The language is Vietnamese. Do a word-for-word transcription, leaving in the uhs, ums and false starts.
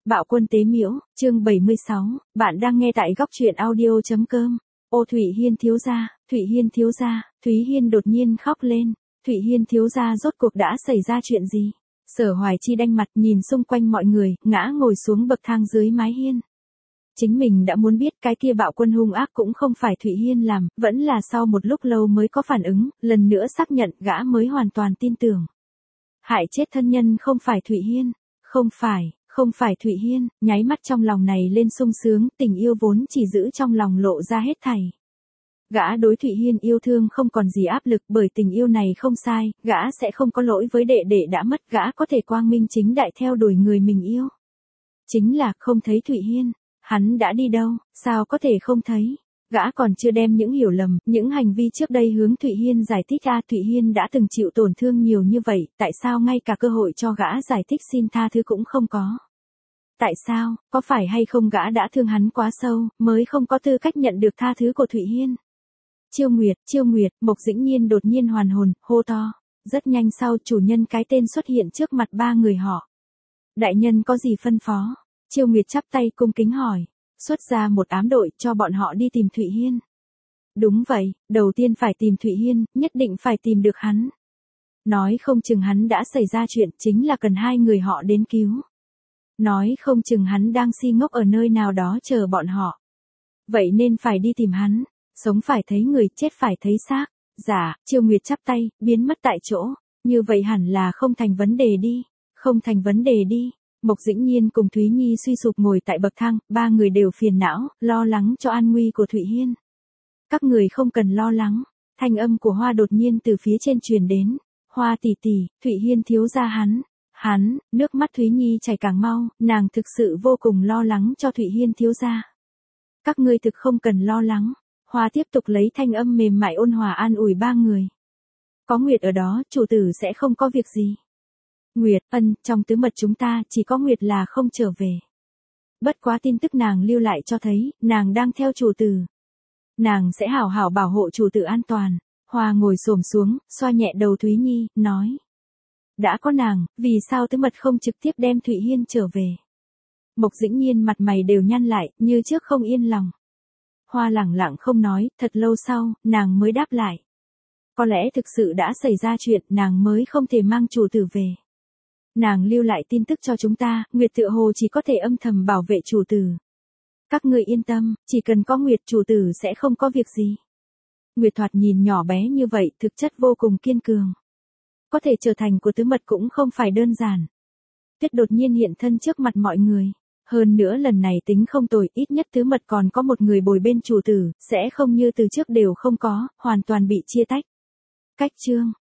Bạo quân tế miễu, chương bảy mươi sáu, bạn đang nghe tại góc truyện audio.com. Ô Thụy Hiên thiếu gia, Thụy Hiên thiếu gia, Thúy Hiên đột nhiên khóc lên. Thụy Hiên thiếu gia rốt cuộc đã xảy ra chuyện gì? Sở Hoài Chi đanh mặt nhìn xung quanh mọi người, ngã ngồi xuống bậc thang dưới mái hiên. Chính mình đã muốn biết cái kia bạo quân hung ác cũng không phải Thụy Hiên làm, vẫn là sau một lúc lâu mới có phản ứng, lần nữa xác nhận gã mới hoàn toàn tin tưởng. Hại chết thân nhân không phải Thụy Hiên, không phải. Không phải Thụy Hiên, nháy mắt trong lòng này lên sung sướng, tình yêu vốn chỉ giữ trong lòng lộ ra hết thảy. Gã đối Thụy Hiên yêu thương không còn gì áp lực bởi tình yêu này không sai, gã sẽ không có lỗi với đệ đệ đã mất, gã có thể quang minh chính đại theo đuổi người mình yêu. Chính là không thấy Thụy Hiên, hắn đã đi đâu, sao có thể không thấy. Gã còn chưa đem những hiểu lầm, những hành vi trước đây hướng Thụy Hiên giải thích ra. Thụy Hiên đã từng chịu tổn thương nhiều như vậy, tại sao ngay cả cơ hội cho gã giải thích xin tha thứ cũng không có. Tại sao, có phải hay không gã đã thương hắn quá sâu, mới không có tư cách nhận được tha thứ của Thụy Hiên? Chiêu Nguyệt, Chiêu Nguyệt, Mộc Dĩnh Nhiên đột nhiên hoàn hồn, hô to. Rất nhanh sau chủ nhân cái tên xuất hiện trước mặt ba người họ. Đại nhân có gì phân phó? Chiêu Nguyệt chắp tay cung kính hỏi. Xuất ra một ám đội cho bọn họ đi tìm Thụy Hiên. Đúng vậy, đầu tiên phải tìm Thụy Hiên, nhất định phải tìm được hắn. Nói không chừng hắn đã xảy ra chuyện, chính là cần hai người họ đến cứu. Nói không chừng hắn đang si ngốc ở nơi nào đó chờ bọn họ. Vậy nên phải đi tìm hắn, sống phải thấy người, chết phải thấy xác. Dạ, Chiêu Nguyệt chắp tay, biến mất tại chỗ. Như vậy hẳn là không thành vấn đề đi, không thành vấn đề đi. Mộc Dĩnh Nhiên cùng Thúy Nhi suy sụp ngồi tại bậc thang, ba người đều phiền não, lo lắng cho an nguy của Thụy Hiên. Các người không cần lo lắng, thanh âm của Hoa đột nhiên từ phía trên truyền đến. Hoa tỷ tỷ, Thụy Hiên thiếu gia hắn. Hắn, nước mắt Thúy Nhi chảy càng mau, nàng thực sự vô cùng lo lắng cho Thụy Hiên thiếu gia. Các ngươi thực không cần lo lắng. Hoa tiếp tục lấy thanh âm mềm mại ôn hòa an ủi ba người. Có Nguyệt ở đó, chủ tử sẽ không có việc gì. Nguyệt, ân, trong tứ mật chúng ta chỉ có Nguyệt là không trở về. Bất quá tin tức nàng lưu lại cho thấy, nàng đang theo chủ tử. Nàng sẽ hảo hảo bảo hộ chủ tử an toàn. Hoa ngồi xổm xuống, xoa nhẹ đầu Thúy Nhi, nói. Đã có nàng, vì sao tứ mật không trực tiếp đem Thụy Hiên trở về? Mộc Dĩnh Nhiên mặt mày đều nhăn lại, như trước không yên lòng. Hoa lẳng lặng không nói, thật lâu sau, nàng mới đáp lại. Có lẽ thực sự đã xảy ra chuyện, nàng mới không thể mang chủ tử về. Nàng lưu lại tin tức cho chúng ta, Nguyệt tựa hồ chỉ có thể âm thầm bảo vệ chủ tử. Các người yên tâm, chỉ cần có Nguyệt chủ tử sẽ không có việc gì. Nguyệt thoạt nhìn nhỏ bé như vậy, thực chất vô cùng kiên cường. Có thể trở thành của tứ mật cũng không phải đơn giản. Tuyết đột nhiên hiện thân trước mặt mọi người. Hơn nữa lần này tính không tồi, ít nhất tứ mật còn có một người bồi bên chủ tử, sẽ không như từ trước đều không có, hoàn toàn bị chia tách. Cách chương,